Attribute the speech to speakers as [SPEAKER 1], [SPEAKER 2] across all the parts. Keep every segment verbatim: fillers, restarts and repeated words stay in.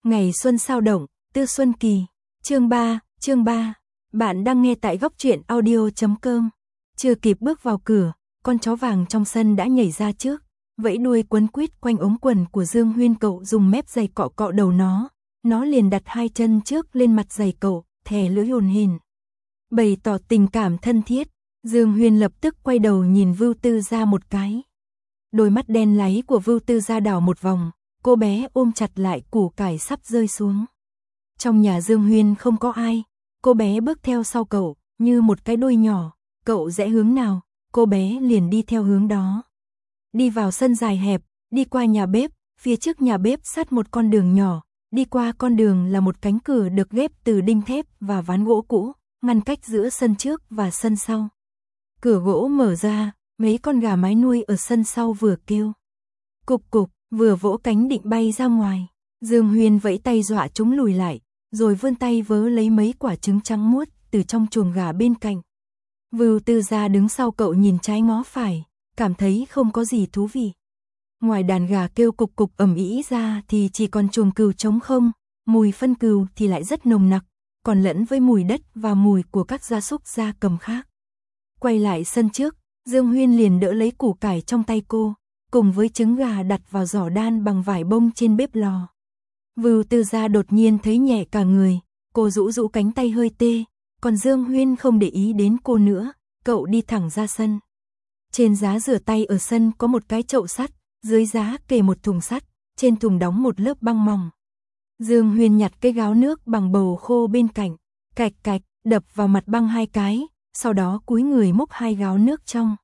[SPEAKER 1] Ngày xuân sao động, Tư Xuân Kỳ. Chương ba, chương ba. Bạn đang nghe tại góc truyện audio chấm com. Chưa kịp bước vào cửa, con chó vàng trong sân đã nhảy ra trước, vẫy đuôi quấn quýt quanh ống quần của Dương Huyên. Cậu dùng mép giày cọ cọ đầu nó, nó liền đặt hai chân trước lên mặt giày cậu, thè lưỡi hồn hển, bày tỏ tình cảm thân thiết. Dương Huyên lập tức quay đầu nhìn Vưu Tư Gia một cái. Đôi mắt đen láy của Vưu Tư Gia đảo một vòng, cô bé ôm chặt lại củ cải sắp rơi xuống. Trong nhà Dương Huyên không có ai, cô bé bước theo sau cậu, như một cái đuôi nhỏ, cậu rẽ hướng nào, cô bé liền đi theo hướng đó. Đi vào sân dài hẹp, đi qua nhà bếp, phía trước nhà bếp sát một con đường nhỏ, đi qua con đường là một cánh cửa được ghép từ đinh thép và ván gỗ cũ, ngăn cách giữa sân trước và sân sau. Cửa gỗ mở ra, mấy con gà mái nuôi ở sân sau vừa kêu cục cục, vừa vỗ cánh định bay ra ngoài. Dương Huyên vẫy tay dọa chúng lùi lại, rồi vươn tay vớ lấy mấy quả trứng trắng muốt từ trong chuồng gà bên cạnh. Vưu Tư Gia đứng sau cậu nhìn trái ngó phải, cảm thấy không có gì thú vị. Ngoài đàn gà kêu cục cục ầm ĩ ra thì chỉ còn chuồng cừu trống không, mùi phân cừu thì lại rất nồng nặc, còn lẫn với mùi đất và mùi của các gia súc gia cầm khác. Quay lại sân trước, Dương Huyên liền đỡ lấy củ cải trong tay cô, cùng với trứng gà đặt vào giỏ đan bằng vải bông trên bếp lò. Vưu Tư Gia đột nhiên thấy nhẹ cả người, cô rũ rũ cánh tay hơi tê, còn Dương Huyên không để ý đến cô nữa, cậu đi thẳng ra sân. Trên giá rửa tay ở sân có một cái chậu sắt, dưới giá kề một thùng sắt, trên thùng đóng một lớp băng mỏng. Dương Huyên nhặt cái gáo nước bằng bầu khô bên cạnh, cạch cạch, đập vào mặt băng hai cái, sau đó cúi người múc hai gáo nước trong,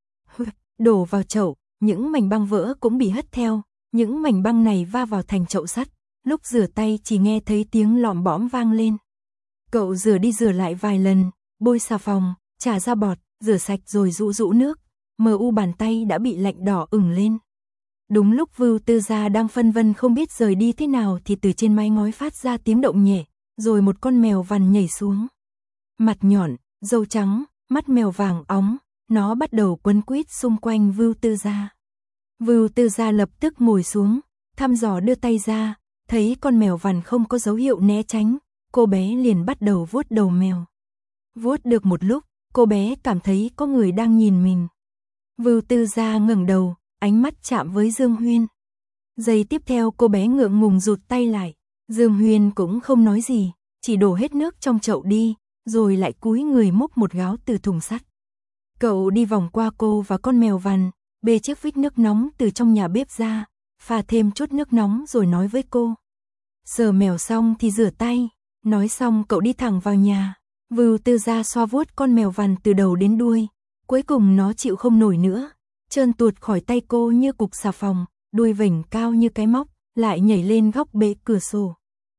[SPEAKER 1] đổ vào chậu. Những mảnh băng vỡ cũng bị hất theo, những mảnh băng này va vào thành chậu sắt, lúc rửa tay chỉ nghe thấy tiếng lọm bõm vang lên. Cậu rửa đi rửa lại vài lần, bôi xà phòng, chà ra bọt, rửa sạch rồi rũ rũ nước, mờ u bàn tay đã bị lạnh đỏ ửng lên. Đúng lúc Vưu Tư Gia đang phân vân không biết rời đi thế nào thì từ trên mái ngói phát ra tiếng động nhẹ, rồi một con mèo vằn nhảy xuống. Mặt nhọn, râu trắng, mắt mèo vàng óng. Nó bắt đầu quấn quýt xung quanh Vưu Tư Gia. Vưu Tư Gia lập tức ngồi xuống, thăm dò đưa tay ra, thấy con mèo vằn không có dấu hiệu né tránh, cô bé liền bắt đầu vuốt đầu mèo. Vuốt được một lúc, cô bé cảm thấy có người đang nhìn mình. Vưu Tư Gia ngẩng đầu, ánh mắt chạm với Dương Huyên. Giây tiếp theo cô bé ngượng ngùng rụt tay lại, Dương Huyên cũng không nói gì, chỉ đổ hết nước trong chậu đi, rồi lại cúi người múc một gáo từ thùng sắt. Cậu đi vòng qua cô và con mèo vằn, bê chiếc vít nước nóng từ trong nhà bếp ra, pha thêm chút nước nóng rồi nói với cô. Sờ mèo xong thì rửa tay, nói xong cậu đi thẳng vào nhà. Vưu Tư Gia xoa vuốt con mèo vằn từ đầu đến đuôi, cuối cùng nó chịu không nổi nữa, trơn tuột khỏi tay cô như cục xà phòng, đuôi vểnh cao như cái móc, lại nhảy lên góc bệ cửa sổ.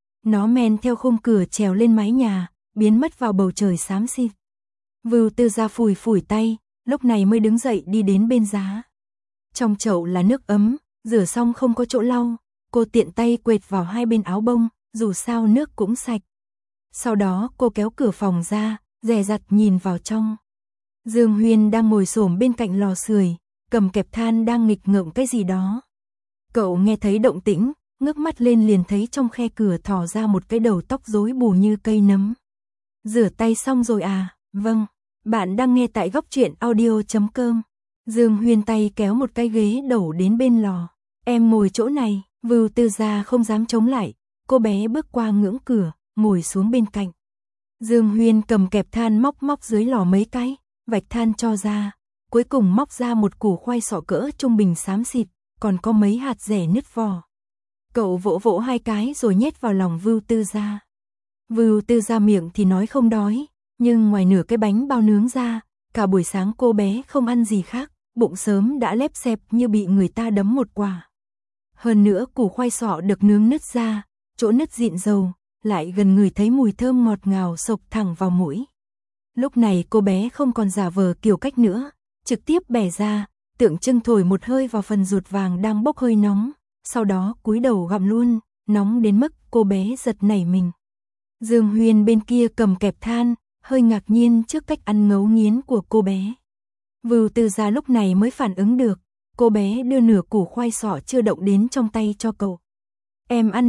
[SPEAKER 1] Nó men theo khung cửa trèo lên mái nhà, biến mất vào bầu trời xám xịt. Vưu Tư Gia phủi phủi tay, lúc này mới đứng dậy đi đến bên giá. Trong chậu là nước ấm, rửa xong không có chỗ lau, cô tiện tay quệt vào hai bên áo bông, dù sao nước cũng sạch. Sau đó cô kéo cửa phòng ra, dè dặt nhìn vào trong. Dương Huyên đang ngồi xổm bên cạnh lò sưởi, cầm kẹp than đang nghịch ngợm cái gì đó. Cậu nghe thấy động tĩnh, ngước mắt lên liền thấy trong khe cửa thò ra một cái đầu tóc rối bù như cây nấm. Rửa tay xong rồi à? Vâng. Bạn đang nghe tại góc truyện audio chấm com. Dương Huyên tay kéo một cái ghế đẩu đến bên lò. Em ngồi chỗ này. Vưu Tư Gia không dám chống lại, cô bé bước qua ngưỡng cửa, ngồi xuống bên cạnh. Dương Huyên cầm kẹp than móc móc dưới lò mấy cái, vạch than cho ra, cuối cùng móc ra một củ khoai sọ cỡ trung bình xám xịt, còn có mấy hạt dẻ nứt vỏ. Cậu vỗ vỗ hai cái rồi nhét vào lòng Vưu Tư Gia. Vưu Tư Gia miệng thì nói không đói, nhưng ngoài nửa cái bánh bao nướng ra, cả buổi sáng cô bé không ăn gì khác, bụng sớm đã lép xẹp như bị người ta đấm một quả. Hơn nữa củ khoai sọ được nướng nứt ra, chỗ nứt dịn dầu, lại gần người thấy mùi thơm ngọt ngào xộc thẳng vào mũi. Lúc này cô bé không còn giả vờ kiều cách nữa, trực tiếp bẻ ra, tượng trưng thổi một hơi vào phần ruột vàng đang bốc hơi nóng, sau đó cúi đầu gặm luôn, nóng đến mức cô bé giật nảy mình. Dương Huyên bên kia cầm kẹp than, hơi ngạc nhiên trước cách ăn ngấu nghiến của cô bé. Vưu Tư Gia lúc này mới phản ứng được, cô bé đưa nửa củ khoai sọ chưa động đến trong tay cho cậu. Em ăn đi,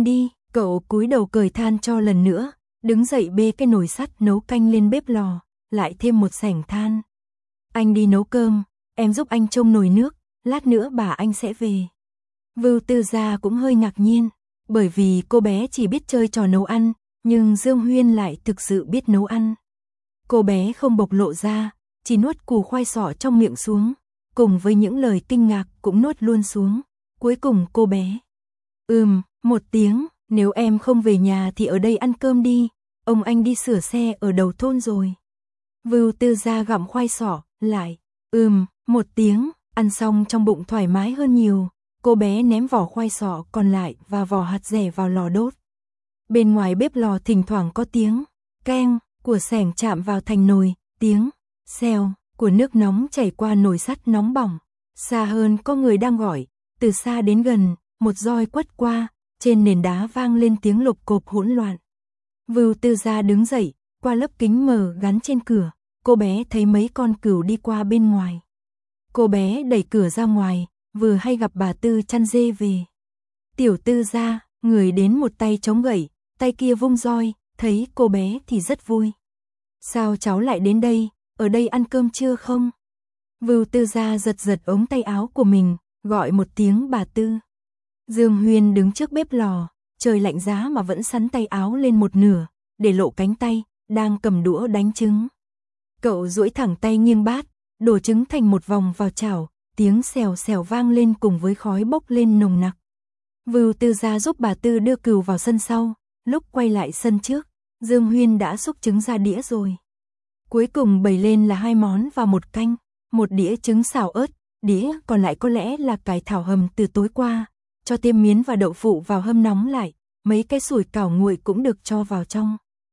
[SPEAKER 1] Cậu cúi đầu cởi than cho lần nữa, đứng dậy bê cái nồi sắt nấu canh lên bếp lò, lại thêm một sảnh than. Anh đi nấu cơm, em giúp anh trông nồi nước, lát nữa bà anh sẽ về. Vưu Tư Gia cũng hơi ngạc nhiên, bởi vì cô bé chỉ biết chơi trò nấu ăn, nhưng Dương Huyên lại thực sự biết nấu ăn. Cô bé không bộc lộ ra, chỉ nuốt củ khoai sọ trong miệng xuống, cùng với những lời kinh ngạc cũng nuốt luôn xuống. Cuối cùng cô bé, ừm, một tiếng, nếu em không về nhà thì ở đây ăn cơm đi, ông anh đi sửa xe ở đầu thôn rồi. Vưu Tư Gia gặm khoai sọ, lại, ừm, một tiếng, ăn xong trong bụng thoải mái hơn nhiều. Cô bé ném vỏ khoai sọ còn lại và vỏ hạt dẻ vào lò đốt. Bên ngoài bếp lò thỉnh thoảng có tiếng keng của xẻng chạm vào thành nồi, tiếng xèo của nước nóng chảy qua nồi sắt nóng bỏng. Xa hơn có người đang gọi, từ xa đến gần, một roi quất qua, trên nền đá vang lên tiếng lục cộp hỗn loạn. Vưu Tư Gia đứng dậy, qua lớp kính mờ gắn trên cửa, cô bé thấy mấy con cừu đi qua bên ngoài. Cô bé đẩy cửa ra ngoài, vừa hay gặp bà Tư chăn dê về. Tiểu Tư Gia, người đến một tay chống gậy, tay kia vung roi, thấy cô bé thì rất vui. Sao cháu lại đến đây, ở đây ăn cơm chưa không? Vưu Tư Gia giật giật ống tay áo của mình, gọi một tiếng bà Tư. Dương Huyên đứng trước bếp lò, trời lạnh giá mà vẫn sắn tay áo lên một nửa, để lộ cánh tay, đang cầm đũa đánh trứng. Cậu duỗi thẳng tay nghiêng bát, đổ trứng thành một vòng vào chảo, tiếng xèo xèo vang lên cùng với khói bốc lên nồng nặc. Vưu Tư Gia giúp bà Tư đưa cừu vào sân sau, lúc quay lại sân trước, Dương Huyên đã xúc trứng ra đĩa rồi. Cuối cùng bày lên là hai món và một canh, một đĩa trứng xào ớt, đĩa còn lại có lẽ là cải thảo hầm từ tối qua, cho thêm miến và đậu phụ vào hâm nóng lại, mấy cái sủi cảo nguội cũng được cho vào trong.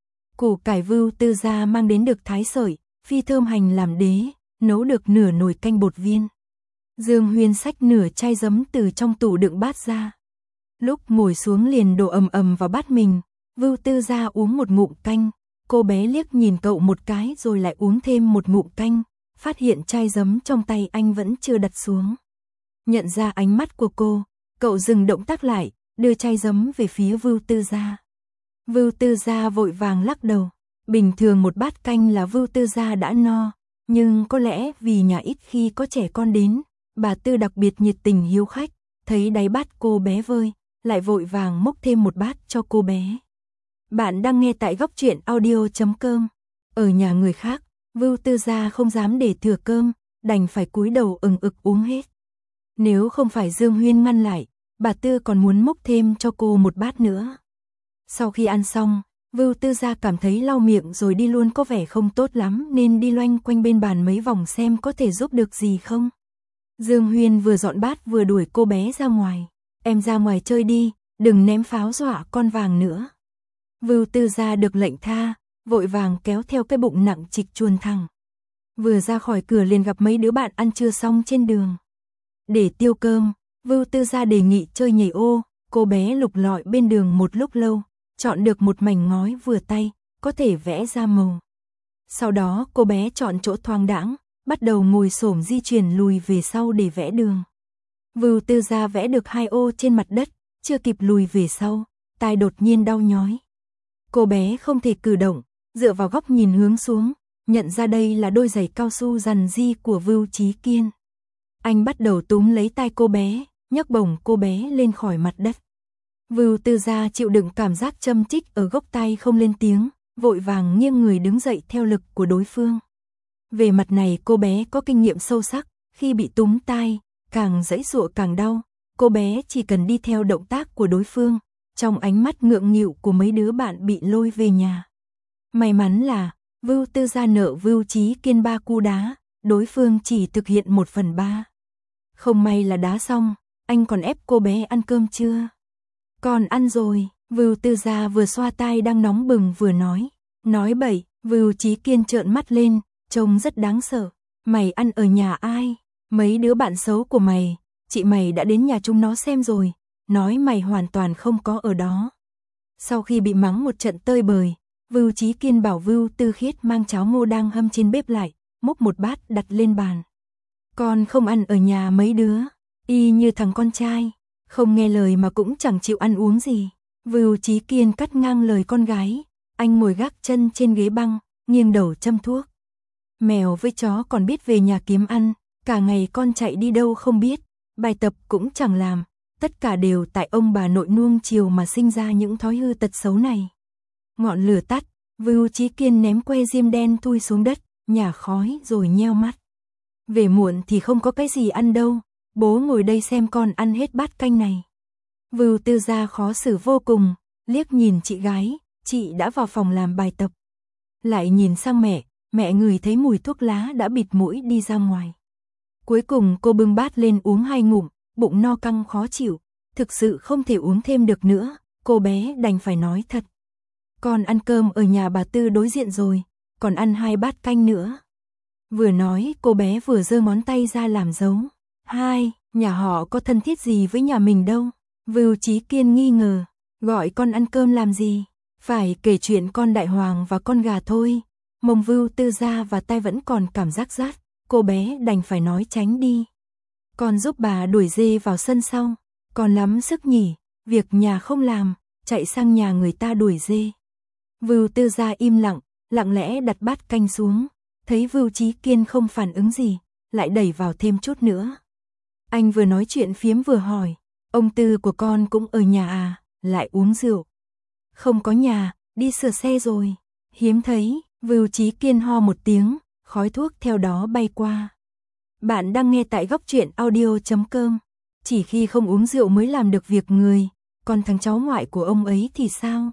[SPEAKER 1] Củ cải Vưu Tư Gia mang đến được thái sợi, phi thơm hành làm đế, nấu được nửa nồi canh bột viên. Dương Huyên xách nửa chai giấm từ trong tủ đựng bát ra. Lúc ngồi xuống liền đổ ầm ầm vào bát mình, Vưu Tư Gia uống một ngụm canh, cô bé liếc nhìn cậu một cái rồi lại uống thêm một ngụm canh, phát hiện chai giấm trong tay anh vẫn chưa đặt xuống. Nhận ra ánh mắt của cô, cậu dừng động tác lại, đưa chai giấm về phía Vưu Tư Gia. Vưu Tư Gia vội vàng lắc đầu, bình thường một bát canh là Vưu Tư Gia đã no, nhưng có lẽ vì nhà ít khi có trẻ con đến, bà Tư đặc biệt nhiệt tình hiếu khách, thấy đáy bát cô bé vơi, lại vội vàng múc thêm một bát cho cô bé. Bạn đang nghe tại góc truyện audio chấm com. Ở nhà người khác, Vưu Tư Gia không dám để thừa cơm, đành phải cúi đầu ừng ực uống hết. Nếu không phải Dương Huyên ngăn lại, bà Tư còn muốn múc thêm cho cô một bát nữa. Sau khi ăn xong, Vưu Tư Gia cảm thấy lau miệng rồi đi luôn có vẻ không tốt lắm nên đi loanh quanh bên bàn mấy vòng xem có thể giúp được gì không. Dương Huyên vừa dọn bát vừa đuổi cô bé ra ngoài. Em ra ngoài chơi đi, đừng ném pháo dọa con vàng nữa. Vưu Tư Gia được lệnh tha, vội vàng kéo theo cái bụng nặng trịch chuồn thẳng. Vừa ra khỏi cửa liền gặp mấy đứa bạn ăn trưa xong trên đường. Để tiêu cơm, Vưu Tư Gia đề nghị chơi nhảy ô, cô bé lục lọi bên đường một lúc lâu, chọn được một mảnh ngói vừa tay, có thể vẽ ra màu. Sau đó cô bé chọn chỗ thoáng đãng, bắt đầu ngồi xổm di chuyển lùi về sau để vẽ đường. Vưu Tư Gia vẽ được hai ô trên mặt đất, chưa kịp lùi về sau, tai đột nhiên đau nhói. Cô bé không thể cử động, dựa vào góc nhìn hướng xuống, nhận ra đây là đôi giày cao su rằn ri của Vưu Chí Kiên. Anh bắt đầu túm lấy tai cô bé, nhấc bổng cô bé lên khỏi mặt đất. Vưu Tư Gia chịu đựng cảm giác châm chích ở gốc tai không lên tiếng, vội vàng nghiêng người đứng dậy theo lực của đối phương. Về mặt này cô bé có kinh nghiệm sâu sắc, khi bị túm tai, càng giãy giụa càng đau, cô bé chỉ cần đi theo động tác của đối phương, trong ánh mắt ngượng nghịu của mấy đứa bạn bị lôi về nhà. May mắn là, Vưu Tư Gia nợ Vưu Chí Kiên ba cú đá, đối phương chỉ thực hiện một phần ba. Không may là đá xong, anh còn ép cô bé ăn cơm chưa? Còn ăn rồi, Vưu Tư Gia vừa xoa tai đang nóng bừng vừa nói. Nói bậy, Vưu Chí Kiên trợn mắt lên, trông rất đáng sợ. Mày ăn ở nhà ai? Mấy đứa bạn xấu của mày, chị mày đã đến nhà chúng nó xem rồi, nói mày hoàn toàn không có ở đó. Sau khi bị mắng một trận tơi bời, Vưu Chí Kiên bảo Vưu Tư Khiết mang cháo ngô đang hâm trên bếp lại, múc một bát đặt lên bàn. Con không ăn ở nhà mấy đứa, y như thằng con trai, không nghe lời mà cũng chẳng chịu ăn uống gì. Vưu Chí Kiên cắt ngang lời con gái, anh ngồi gác chân trên ghế băng, nghiêng đầu châm thuốc. Mèo với chó còn biết về nhà kiếm ăn, cả ngày con chạy đi đâu không biết, bài tập cũng chẳng làm, tất cả đều tại ông bà nội nuông chiều mà sinh ra những thói hư tật xấu này. Ngọn lửa tắt, Vưu Chí Kiên ném que diêm đen thui xuống đất, nhả khói rồi nheo mắt. Về muộn thì không có cái gì ăn đâu, bố ngồi đây xem con ăn hết bát canh này. Vưu Tư Gia khó xử vô cùng, liếc nhìn chị gái, chị đã vào phòng làm bài tập. Lại nhìn sang mẹ, mẹ ngửi thấy mùi thuốc lá đã bịt mũi đi ra ngoài. Cuối cùng cô bưng bát lên uống hai ngụm, bụng no căng khó chịu, thực sự không thể uống thêm được nữa, cô bé đành phải nói thật. Con ăn cơm ở nhà bà Tư đối diện rồi, còn ăn hai bát canh nữa. Vừa nói cô bé vừa giơ ngón tay ra làm dấu. Hai, nhà họ có thân thiết gì với nhà mình đâu. Vưu Chí Kiên nghi ngờ, gọi con ăn cơm làm gì, phải kể chuyện con đại hoàng và con gà thôi. Mông Vưu Tư Gia và tai vẫn còn cảm giác rát, cô bé đành phải nói tránh đi. Con giúp bà đuổi dê vào sân sau, còn lắm sức nhỉ, việc nhà không làm, chạy sang nhà người ta đuổi dê. Vưu Tư Gia im lặng, lặng lẽ đặt bát canh xuống, thấy Vưu Chí Kiên không phản ứng gì, lại đẩy vào thêm chút nữa. Anh vừa nói chuyện phiếm vừa hỏi, ông Tư của con cũng ở nhà à, lại uống rượu. Không có nhà, đi sửa xe rồi. Hiếm thấy, Vưu Chí Kiên ho một tiếng, khói thuốc theo đó bay qua. Bạn đang nghe tại góc truyện audio chấm com. Chỉ khi không uống rượu mới làm được việc người, còn thằng cháu ngoại của ông ấy thì sao?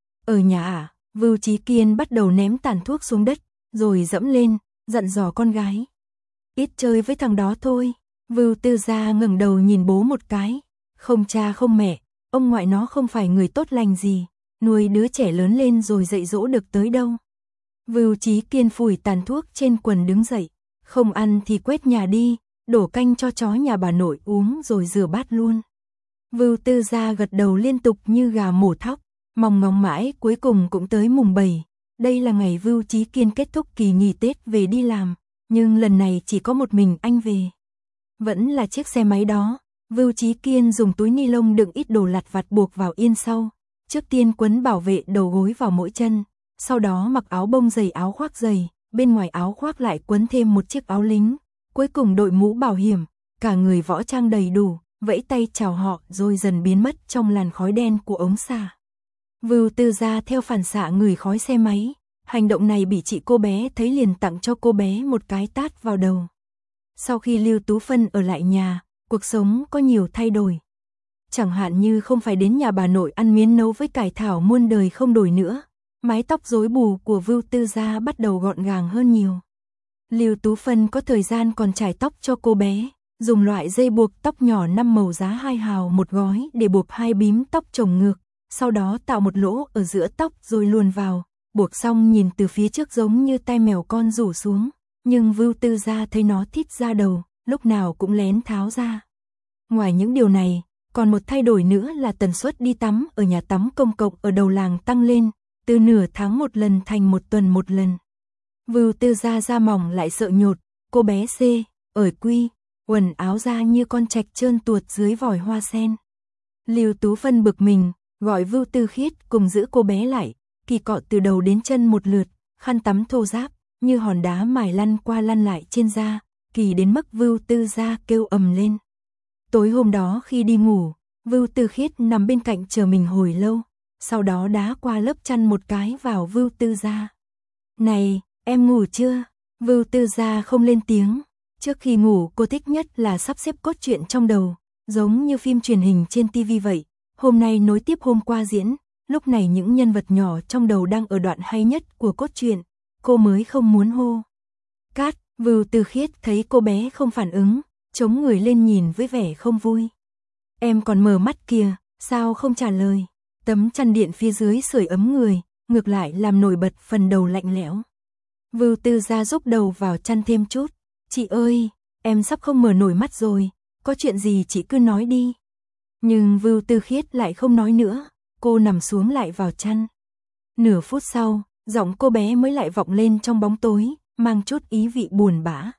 [SPEAKER 1] Ở nhà à? Vưu Chí Kiên bắt đầu ném tàn thuốc xuống đất, rồi dẫm lên, dặn dò con gái. Ít chơi với thằng đó thôi. Vưu Tư Gia ngẩng đầu nhìn bố một cái. Không cha không mẹ, ông ngoại nó không phải người tốt lành gì, nuôi đứa trẻ lớn lên rồi dạy dỗ được tới đâu. Vưu Chí Kiên phủi tàn thuốc trên quần đứng dậy, không ăn thì quét nhà đi, đổ canh cho chó nhà bà nội uống rồi rửa bát luôn. Vưu Tư Gia gật đầu liên tục như gà mổ thóc, mong ngóng mãi cuối cùng cũng tới mùng bảy. Đây là ngày Vưu Chí Kiên kết thúc kỳ nghỉ Tết về đi làm, nhưng lần này chỉ có một mình anh về. Vẫn là chiếc xe máy đó, Vưu Chí Kiên dùng túi ni lông đựng ít đồ lặt vặt buộc vào yên sau, trước tiên quấn bảo vệ đầu gối vào mỗi chân, sau đó mặc áo bông dày áo khoác dày, bên ngoài áo khoác lại quấn thêm một chiếc áo lính, cuối cùng đội mũ bảo hiểm, cả người võ trang đầy đủ, vẫy tay chào họ rồi dần biến mất trong làn khói đen của ống xả. Vưu Tư Gia theo phản xạ ngửi khói xe máy, hành động này bị chị cô bé thấy liền tặng cho cô bé một cái tát vào đầu. Sau khi Lưu Tú Phân ở lại nhà, cuộc sống có nhiều thay đổi. Chẳng hạn như không phải đến nhà bà nội ăn miến nấu với cải thảo muôn đời không đổi nữa, mái tóc rối bù của Vưu Tư Gia bắt đầu gọn gàng hơn nhiều. Lưu Tú Phân có thời gian còn chải tóc cho cô bé, dùng loại dây buộc tóc nhỏ năm màu giá hai hào một gói để buộc hai bím tóc chồng ngược, sau đó tạo một lỗ ở giữa tóc rồi luồn vào, buộc xong nhìn từ phía trước giống như tai mèo con rủ xuống, nhưng Vưu Tư Gia thấy nó thít ra đầu, lúc nào cũng lén tháo ra. Ngoài những điều này, còn một thay đổi nữa là tần suất đi tắm ở nhà tắm công cộng ở đầu làng tăng lên, từ nửa tháng một lần thành một tuần một lần. Vưu Tư Gia da mỏng lại sợ nhột, cô bé C, ở quy, quần áo da như con trạch trơn tuột dưới vòi hoa sen. Lưu Tú Phân bực mình, gọi Vưu Tư Khiết cùng giữ cô bé lại, kỳ cọ từ đầu đến chân một lượt, khăn tắm thô ráp, như hòn đá mài lăn qua lăn lại trên da, kỳ đến mức Vưu Tư Gia kêu ầm lên. Tối hôm đó khi đi ngủ, Vưu Tư Khiết nằm bên cạnh chờ mình hồi lâu, sau đó đá qua lớp chăn một cái vào Vưu Tư Gia. Này, em ngủ chưa? Vưu Tư Gia không lên tiếng. Trước khi ngủ cô thích nhất là sắp xếp cốt truyện trong đầu, giống như phim truyền hình trên ti vi vậy. Hôm nay nối tiếp hôm qua diễn, lúc này những nhân vật nhỏ trong đầu đang ở đoạn hay nhất của cốt truyện, cô mới không muốn hô. Cát, Vưu Tư Khiết thấy cô bé không phản ứng, chống người lên nhìn với vẻ không vui. Em còn mở mắt kìa, sao không trả lời? Tấm chăn điện phía dưới sưởi ấm người, ngược lại làm nổi bật phần đầu lạnh lẽo. Vưu Tư Gia rúc đầu vào chăn thêm chút. Chị ơi, em sắp không mở nổi mắt rồi, có chuyện gì chị cứ nói đi. Nhưng Vưu Tư Khiết lại không nói nữa, cô nằm xuống lại vào chăn. Nửa phút sau, giọng cô bé mới lại vọng lên trong bóng tối, mang chút ý vị buồn bã.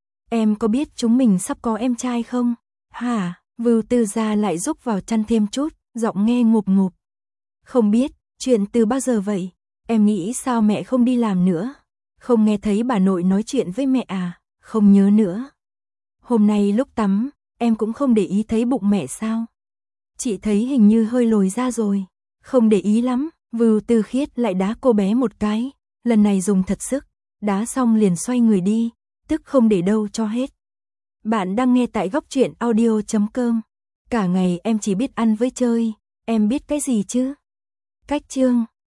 [SPEAKER 1] Em có biết chúng mình sắp có em trai không? Hả? Vưu Tư Gia lại rúc vào chăn thêm chút, giọng nghe ngụp ngụp. Không biết, chuyện từ bao giờ vậy? Em nghĩ sao mẹ không đi làm nữa? Không nghe thấy bà nội nói chuyện với mẹ à? Không nhớ nữa. Hôm nay lúc tắm, em cũng không để ý thấy bụng mẹ sao? Chị thấy hình như hơi lồi ra rồi. Không để ý lắm, Vưu Tư Khiết lại đá cô bé một cái. Lần này dùng thật sức, đá xong liền xoay người đi, tức không để đâu cho hết. Bạn đang nghe tại góc truyện audio chấm com. Cả ngày em chỉ biết ăn với chơi, em biết cái gì chứ? Cách chương